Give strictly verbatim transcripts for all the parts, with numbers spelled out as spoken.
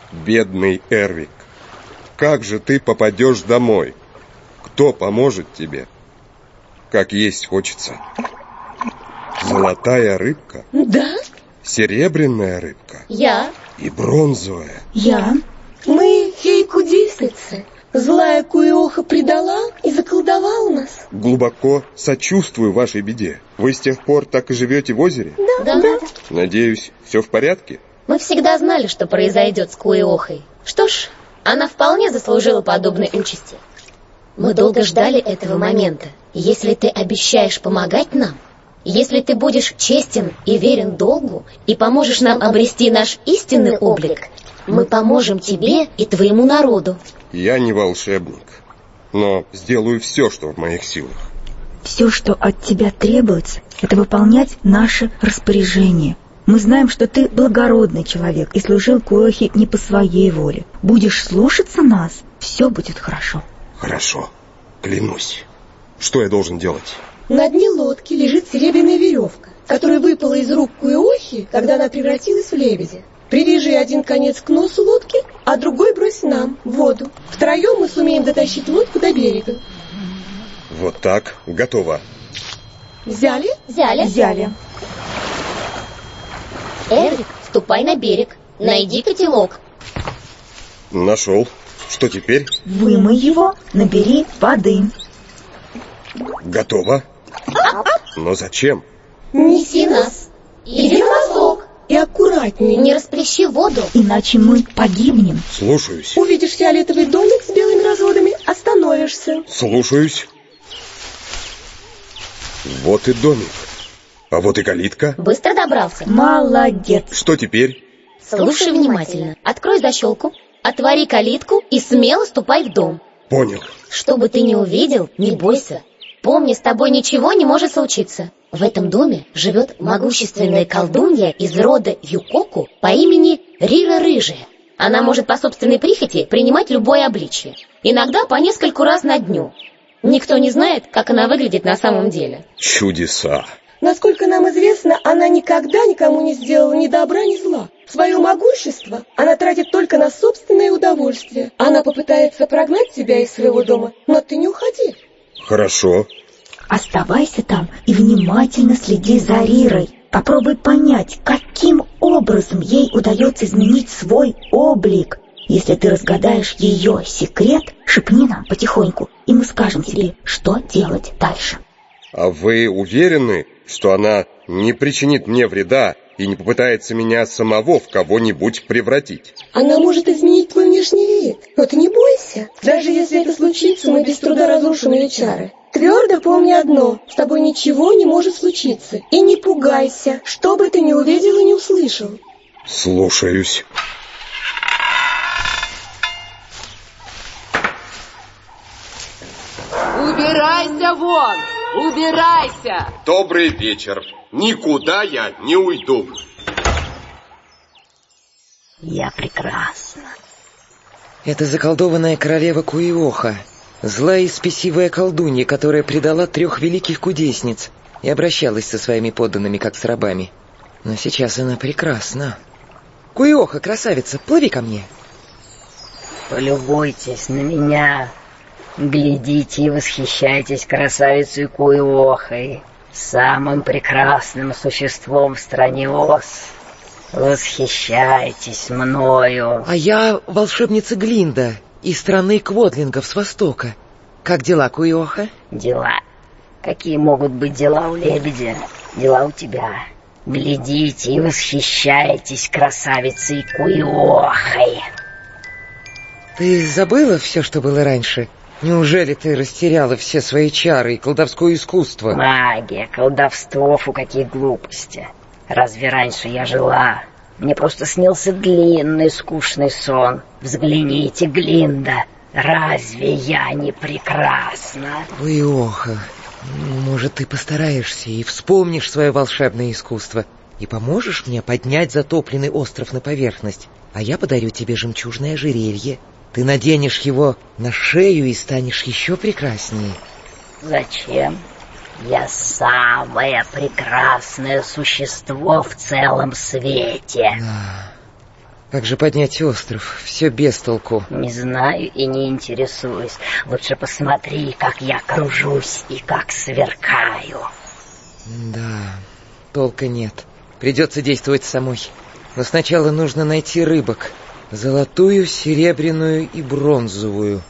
Бедный Эрвик, как же ты попадешь домой? Кто поможет тебе? Как есть хочется. Золотая рыбка? Да. Серебряная рыбка? Я. И бронзовая? Я. Мы феи-кудесницы. Злая Куиоха предала и заколдовала нас. Глубоко сочувствую вашей беде. Вы с тех пор так и живете в озере? Да. да. Надеюсь, все в порядке? Мы всегда знали, что произойдет с Куиохой. Что ж, она вполне заслужила подобной участи. Мы долго ждали этого момента. Если ты обещаешь помогать нам, если ты будешь честен и верен долгу и поможешь нам обрести наш истинный облик, мы поможем тебе и твоему народу. Я не волшебник, но сделаю все, что в моих силах. Все, что от тебя требуется, это выполнять наши распоряжения. Мы знаем, что ты благородный человек и служил Куиохе не по своей воле. Будешь слушаться нас, все будет хорошо. Хорошо, клянусь. Что я должен делать? На дне лодки лежит серебряная веревка, которая выпала из рук Куиохи, когда она превратилась в лебедя. Привяжи один конец к носу лодки, а другой брось нам, в воду. Втроем мы сумеем дотащить лодку до берега. Вот так, готово. Взяли? Взяли. Взяли. Эрвик, ступай на берег, найди котелок. Нашел. Что теперь? Вымой его, набери воды. Готово. Но зачем? Неси нас. Иди в носок. И аккуратнее. Не расплещи воду. Иначе мы погибнем. Слушаюсь. Увидишь фиолетовый домик с белыми разводами, остановишься. Слушаюсь. Вот и домик. А вот и калитка. Быстро добрался. Молодец. Что теперь? Слушай внимательно. Открой защелку, отвори калитку и смело ступай в дом. Понял. Что бы ты ни увидел, не бойся. Помни, с тобой ничего не может случиться. В этом доме живет могущественная колдунья из рода Юкоку по имени Рира Рыжая. Она может по собственной прихоти принимать любое обличие. Иногда по нескольку раз на дню. Никто не знает, как она выглядит на самом деле. Чудеса. Насколько нам известно, она никогда никому не сделала ни добра, ни зла. Свое могущество она тратит только на собственное удовольствие. Она попытается прогнать тебя из своего дома, но ты не уходи. Хорошо. Оставайся там и внимательно следи за Рирой. Попробуй понять, каким образом ей удается изменить свой облик. Если ты разгадаешь ее секрет, шепни нам потихоньку, и мы скажем тебе, что делать дальше. А вы уверены, что она не причинит мне вреда и не попытается меня самого в кого-нибудь превратить? Она может изменить твой внешний вид, но ты не бойся. Даже если это случится, мы без труда разрушим ее чары. Твердо помни одно, с тобой ничего не может случиться. И не пугайся, что бы ты ни увидел и не услышал. Слушаюсь. Убирайся вон! Убирайся! Добрый вечер. Никуда я не уйду. Я прекрасна. Это заколдованная королева Куиоха, злая и спесивая колдунья, которая предала трех великих кудесниц и обращалась со своими подданными, как с рабами. Но сейчас она прекрасна. Куиоха, красавица, плыви ко мне. Полюбуйтесь на меня. Глядите и восхищайтесь красавицей Куиохой, самым прекрасным существом в стране Оз. Восхищайтесь мною. А я волшебница Глинда из страны Квотлингов с востока. Как дела, Куиоха? Дела? Какие могут быть дела у лебедя? Дела у тебя. Глядите и восхищайтесь красавицей Куиохой. Ты забыла все, что было раньше? Неужели ты растеряла все свои чары и колдовское искусство? Магия, колдовство, фу, какие глупости. Разве раньше я жила? Мне просто снился длинный, скучный сон. Взгляните, Глинда, разве я не прекрасна? Куиоха, может, ты постараешься и вспомнишь свое волшебное искусство и поможешь мне поднять затопленный остров на поверхность, а я подарю тебе жемчужное ожерелье. Ты наденешь его на шею и станешь еще прекраснее. Зачем? Я самое прекрасное существо в целом свете. Да. Как же поднять остров? Все без толку. Не знаю и не интересуюсь. Лучше посмотри, как я кружусь и как сверкаю. Да, толка нет. Придется действовать самой. Но сначала нужно найти рыбок. Золотую, серебряную и бронзовую.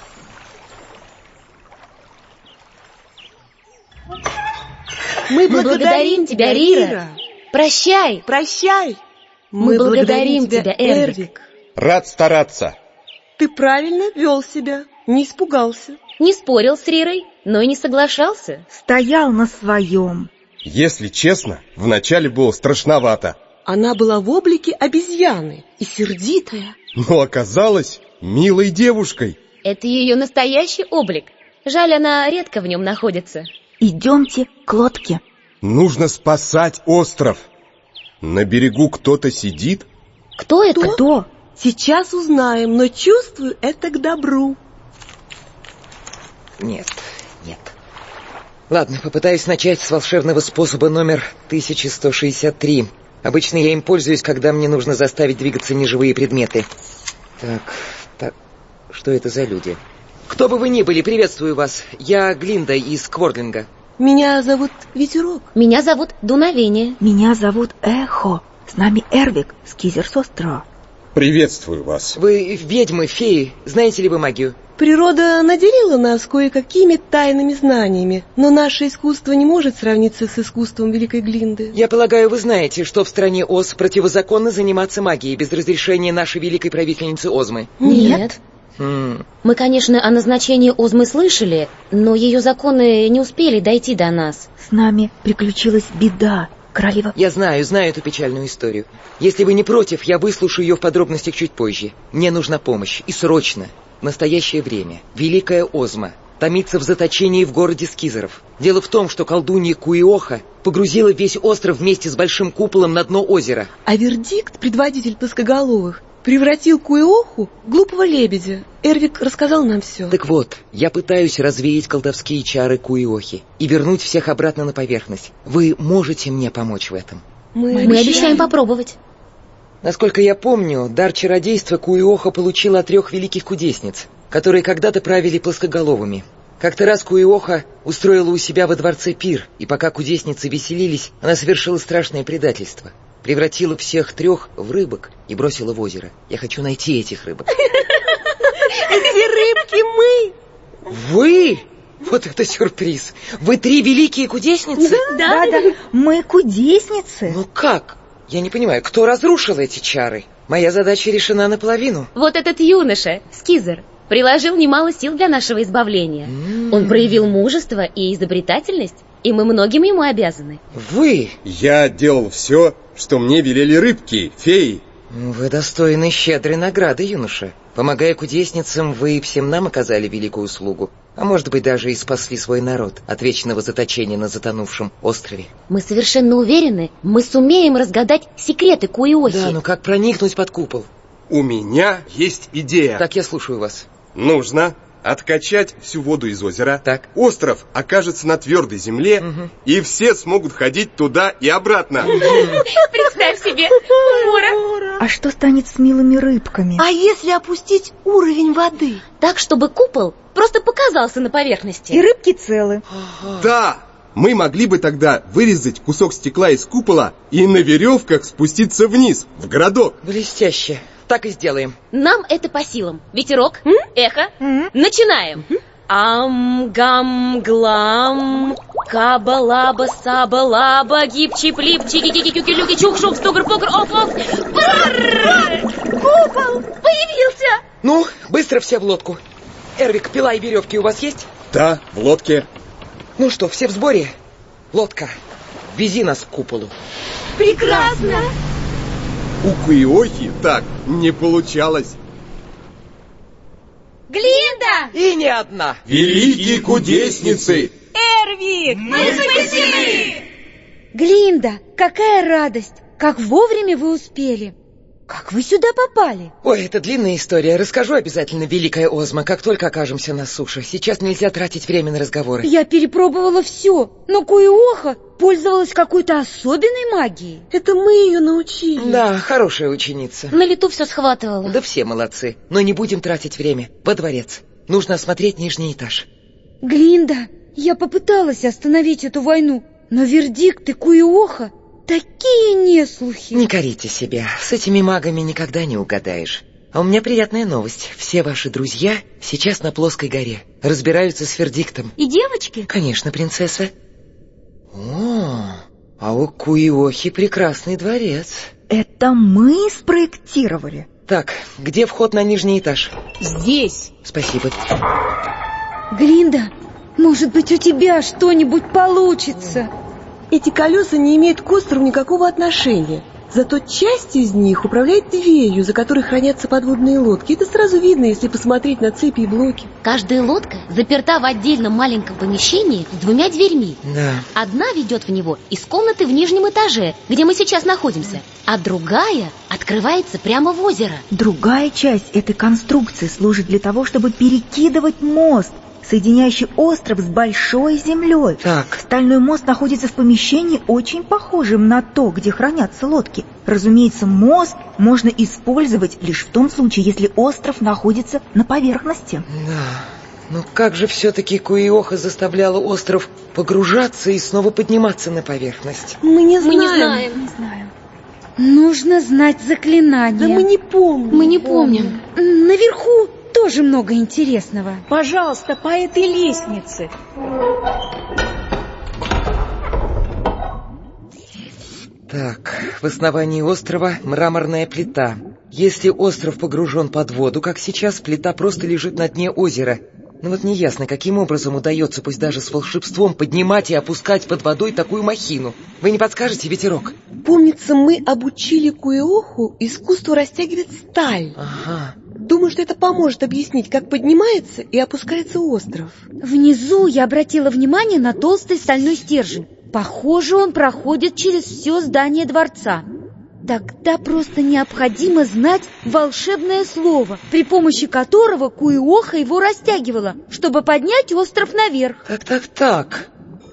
Мы благодарим тебя, Рира. Прощай. Прощай. Мы благодарим тебя, Эрвик. Рад стараться. Ты правильно вел себя, не испугался. Не спорил с Рирой, но и не соглашался. Стоял на своем. Если честно, вначале было страшновато. Она была в облике обезьяны и сердитая. Но оказалась милой девушкой. Это ее настоящий облик. Жаль, она редко в нем находится. Идемте к лодке. Нужно спасать остров. На берегу кто-то сидит? Кто это? Кто? Сейчас узнаем, но чувствую, это к добру. Нет, нет. Ладно, попытаюсь начать с волшебного способа номер тысяча сто шестьдесят три. Обычно я им пользуюсь, когда мне нужно заставить двигаться неживые предметы. Так, так, что это за люди? Кто бы вы ни были, приветствую вас. Я Глинда из Квордлинга. Меня зовут Ветерок. Меня зовут Дуновение. Меня зовут Эхо. С нами Эрвик с Кизерсострова. Приветствую вас. Вы ведьмы, феи. Знаете ли вы магию? Природа наделила нас кое-какими тайными знаниями, но наше искусство не может сравниться с искусством Великой Глинды. Я полагаю, вы знаете, что в стране Оз противозаконно заниматься магией без разрешения нашей великой правительницы Озмы. Нет. Хм. Мы, конечно, о назначении Озмы слышали, но ее законы не успели дойти до нас. С нами приключилась беда. Королева... Я знаю, знаю эту печальную историю. Если вы не против, я выслушаю ее в подробностях чуть позже. Мне нужна помощь. И срочно. В настоящее время Великая Озма томится в заточении в городе Скизеров. Дело в том, что колдунья Куиоха погрузила весь остров вместе с большим куполом на дно озера. А вердикт, предводитель плоскоголовых, превратил Куиоху в глупого лебедя. Эрвик рассказал нам все. Так вот, я пытаюсь развеять колдовские чары Куиохи и вернуть всех обратно на поверхность. Вы можете мне помочь в этом? Мы, Мы обещаем. обещаем попробовать. Насколько я помню, дар чародейства Куиоха получила от трех великих кудесниц, которые когда-то правили плоскоголовыми. Как-то раз Куиоха устроила у себя во дворце пир, и пока кудесницы веселились, она совершила страшное предательство. Превратила всех трех в рыбок и бросила в озеро. Я хочу найти этих рыбок. Эти рыбки мы! Вы? Вот это сюрприз! Вы три великие кудесницы? Да, да, мы кудесницы. Ну как? Я не понимаю, кто разрушил эти чары? Моя задача решена наполовину. Вот этот юноша, Скизер, приложил немало сил для нашего избавления. М-м. Он проявил мужество и изобретательность, и мы многим ему обязаны. Вы? Я делал все, что мне велели рыбки, феи. Вы достойны щедрой награды, юноша. Помогая кудесницам, вы всем нам оказали великую услугу. А может быть, даже и спасли свой народ от вечного заточения на затонувшем острове. Мы совершенно уверены, мы сумеем разгадать секреты Куиохи. Да, но как проникнуть под купол? У меня есть идея. Так, я слушаю вас. Нужно откачать всю воду из озера. Так. Остров окажется на твердой земле, Угу. и все смогут ходить туда и обратно. Представь себе, Мора. А что станет с милыми рыбками? А если опустить уровень воды? Так, чтобы купол просто показался на поверхности. И рыбки целы. Да! Мы могли бы тогда вырезать кусок стекла из купола и на веревках спуститься вниз, в городок. Блестяще. Так и сделаем. Нам это по силам. Ветерок, эхо, начинаем. Ам-гам-глам, каба-лаба-саба-лаба, гип-чип-лип, чики-ки-ки-ки-люки, чух-шух, стугр-пугр, оп-оп. Купол появился! Ну, быстро все в лодку. Эрвик, пила и веревки у вас есть? Да, в лодке. Ну что, все в сборе? Лодка, вези нас к куполу. Прекрасно! У Куиохи так не получалось. Глинда! И не одна. Великие кудесницы! Эрвик! Мы спасены! Глинда, какая радость! Как вовремя вы успели! Как вы сюда попали? Ой, это длинная история. Расскажу обязательно, Великая Озма, как только окажемся на суше. Сейчас нельзя тратить время на разговоры. Я перепробовала все, но Куиоха пользовалась какой-то особенной магией. Это мы ее научили. Да, хорошая ученица. На лету все схватывала. Да все молодцы. Но не будем тратить время. Во дворец. Нужно осмотреть нижний этаж. Глинда, я попыталась остановить эту войну, но вердикты Куиоха такие неслухи. Не корите себя. С этими магами никогда не угадаешь. А у меня приятная новость. Все ваши друзья сейчас на плоской горе. Разбираются с вердиктом. И девочки? Конечно, принцесса. О, а у Куиохи прекрасный дворец. Это мы спроектировали. Так, где вход на нижний этаж? Здесь. Спасибо. Глинда, может быть, у тебя что-нибудь получится? Эти колеса не имеют к острову никакого отношения. Зато часть из них управляет дверью, за которой хранятся подводные лодки. Это сразу видно, если посмотреть на цепи и блоки. Каждая лодка заперта в отдельном маленьком помещении с двумя дверьми. Да. Одна ведет в него из комнаты в нижнем этаже, где мы сейчас находимся, а другая открывается прямо в озеро. Другая часть этой конструкции служит для того, чтобы перекидывать мост, соединяющий остров с большой землей. Так. Стальной мост находится в помещении, очень похожем на то, где хранятся лодки. Разумеется, мост можно использовать лишь в том случае, если остров находится на поверхности. Да. Но как же все-таки Куиоха заставляла остров погружаться и снова подниматься на поверхность? Мы не знаем. Мы не знаем. Не знаю. Нужно знать заклинание. Да мы не помним. Мы не помним. Наверху тоже много интересного. Пожалуйста, по этой лестнице. Так, в основании острова мраморная плита. Если остров погружен под воду, как сейчас, плита просто лежит на дне озера. Но вот неясно, каким образом удается, пусть даже с волшебством, поднимать и опускать под водой такую махину. Вы не подскажете, ветерок? Помнится, мы обучили Куиоху искусству растягивать сталь. Ага. Думаю, что это поможет объяснить, как поднимается и опускается остров. Внизу я обратила внимание на толстый стальной стержень. Похоже, он проходит через все здание дворца. Тогда просто необходимо знать волшебное слово, при помощи которого Куиоха его растягивала, чтобы поднять остров наверх. Так, так, так.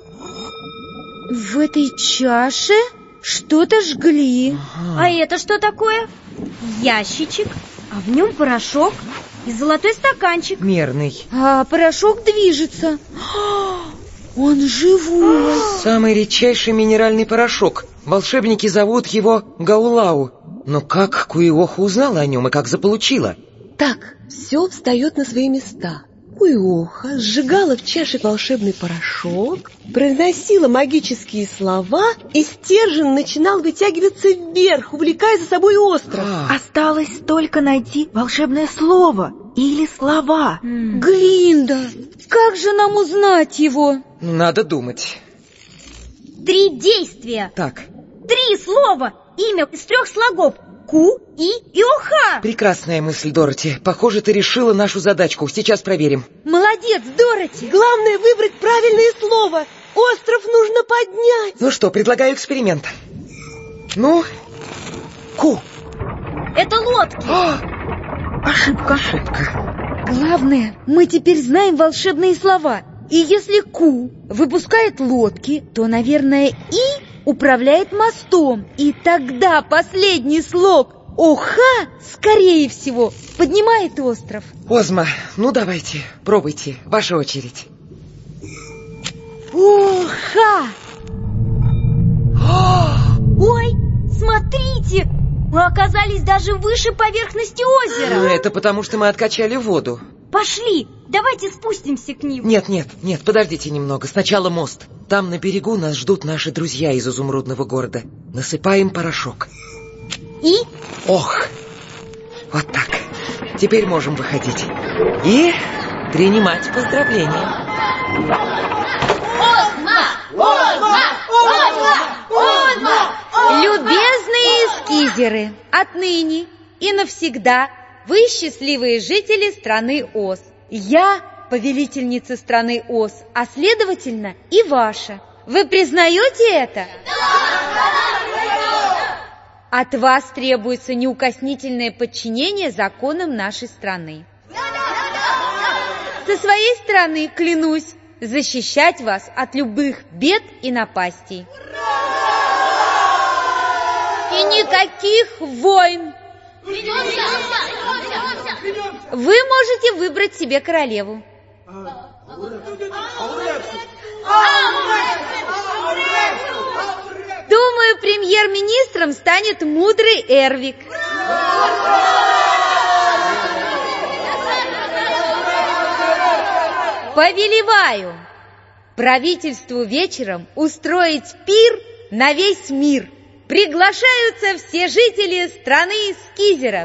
В этой чаше что-то жгли. Ага. А это что такое? Ящичек, а в нем порошок и золотой стаканчик. Мерный. А порошок движется. Он живой. Самый редчайший минеральный порошок. Волшебники зовут его Гаулау. Но как Куиоха узнала о нем и как заполучила? Так, все встает на свои места. Куиоха сжигала в чаше волшебный порошок, произносила магические слова, и стержень начинал вытягиваться вверх, увлекая за собой остров. А. Осталось только найти волшебное слово или слова. Глинда, как же нам узнать его? Надо думать. Три действия. Так. Три слова. Имя из трех слогов. Ку, И и Оха. Прекрасная мысль, Дороти. Похоже, ты решила нашу задачку. Сейчас проверим. Молодец, Дороти. Главное выбрать правильное слово. Остров нужно поднять. Ну что, предлагаю эксперимент. Ну, Ку. Это лодки. О, Ошибка. ошибка. Главное, мы теперь знаем волшебные слова. И если Ку выпускает лодки, то, наверное, И управляет мостом. И тогда последний слог Оха, скорее всего, поднимает остров. Озма, ну давайте, пробуйте. Ваша очередь. Оха! Ой, смотрите! Мы оказались даже выше поверхности озера. Это потому, что мы откачали воду. Пошли, давайте спустимся к ним. Нет, нет, нет, подождите немного. Сначала мост. Там на берегу нас ждут наши друзья из изумрудного города. Насыпаем порошок. И? Ох, вот так. Теперь можем выходить. И принимать поздравления. Любезные эскизеры, отныне и навсегда вы счастливые жители страны Оз. Я повелительница страны Оз, а следовательно и ваша. Вы признаете это? От вас требуется неукоснительное подчинение законам нашей страны. Со своей стороны клянусь защищать вас от любых бед и напастей. И никаких войн. Вы можете выбрать себе королеву. Думаю, премьер-министром станет мудрый Эрвик. Повелеваю правительству вечером устроить пир на весь мир. Приглашаются все жители страны Скизеров.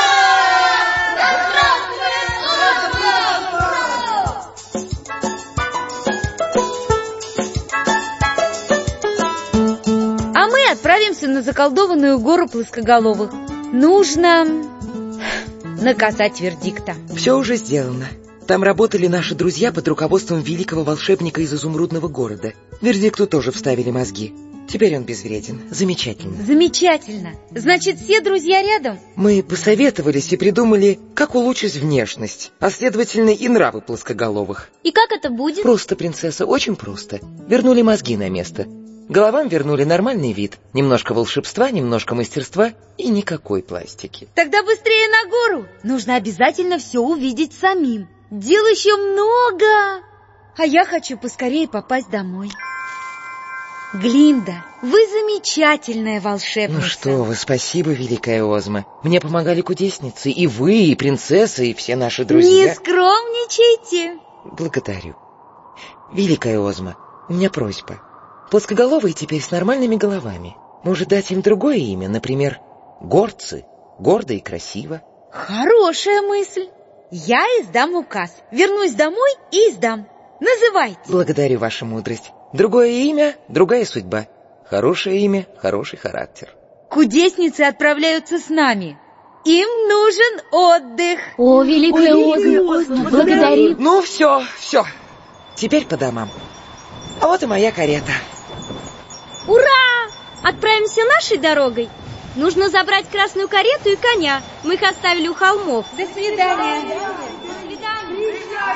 А мы отправимся на заколдованную гору плоскоголовых. Нужно наказать Вердикта. Все уже сделано. Там работали наши друзья под руководством великого волшебника из изумрудного города. Вердикту тоже вставили мозги. Теперь он безвреден. Замечательно. Замечательно. Значит, все друзья рядом? Мы посоветовались и придумали, как улучшить внешность, а следовательно и нравы плоскоголовых. И как это будет? Просто, принцесса, очень просто. Вернули мозги на место. Головам вернули нормальный вид. Немножко волшебства, немножко мастерства и никакой пластики. Тогда быстрее на гору. Нужно обязательно все увидеть самим. Дел еще много. А я хочу поскорее попасть домой. Глинда, вы замечательная волшебница. Ну что вы, спасибо, великая Озма. Мне помогали кудесницы, и вы, и принцесса, и все наши друзья. Не скромничайте. Благодарю. Великая Озма, у меня просьба. Плоскоголовые теперь с нормальными головами. Может, дать им другое имя, например, горцы, гордо и красиво. Хорошая мысль. Я издам указ. Вернусь домой и издам. Называйте. Благодарю вашу мудрость. Другое имя, другая судьба. Хорошее имя, хороший характер. Кудесницы отправляются с нами. Им нужен отдых. О, великая Озма, благодарю. Ну, все, все. Теперь по домам. А вот и моя карета. Ура! Отправимся нашей дорогой. Нужно забрать красную карету и коня. Мы их оставили у холмов. До свидания. До свидания.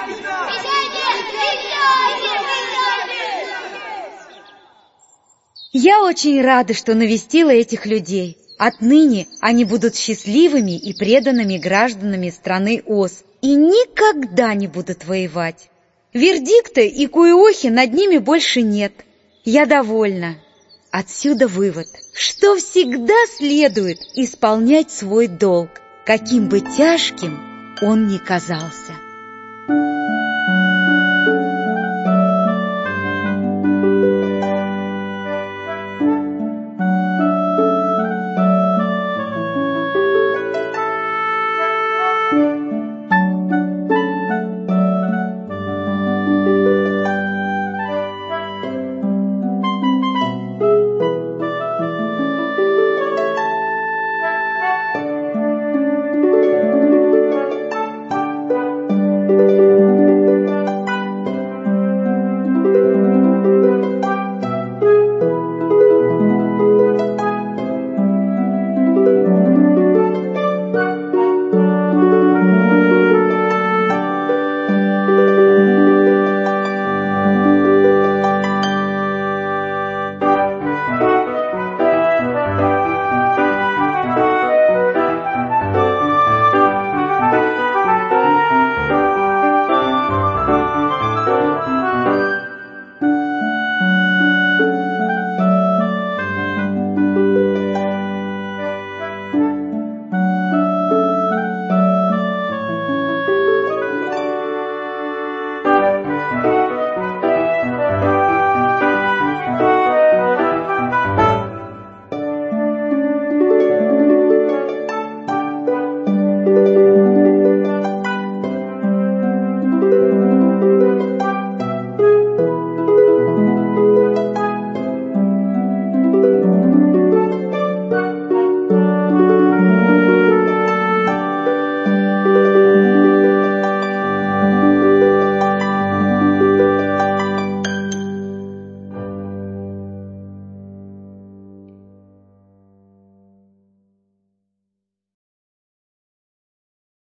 Я очень рада, что навестила этих людей. Отныне они будут счастливыми и преданными гражданами страны Оз и никогда не будут воевать. Вердикта и Куиохи над ними больше нет. Я довольна. Отсюда вывод, что всегда следует исполнять свой долг, каким бы тяжким он ни казался.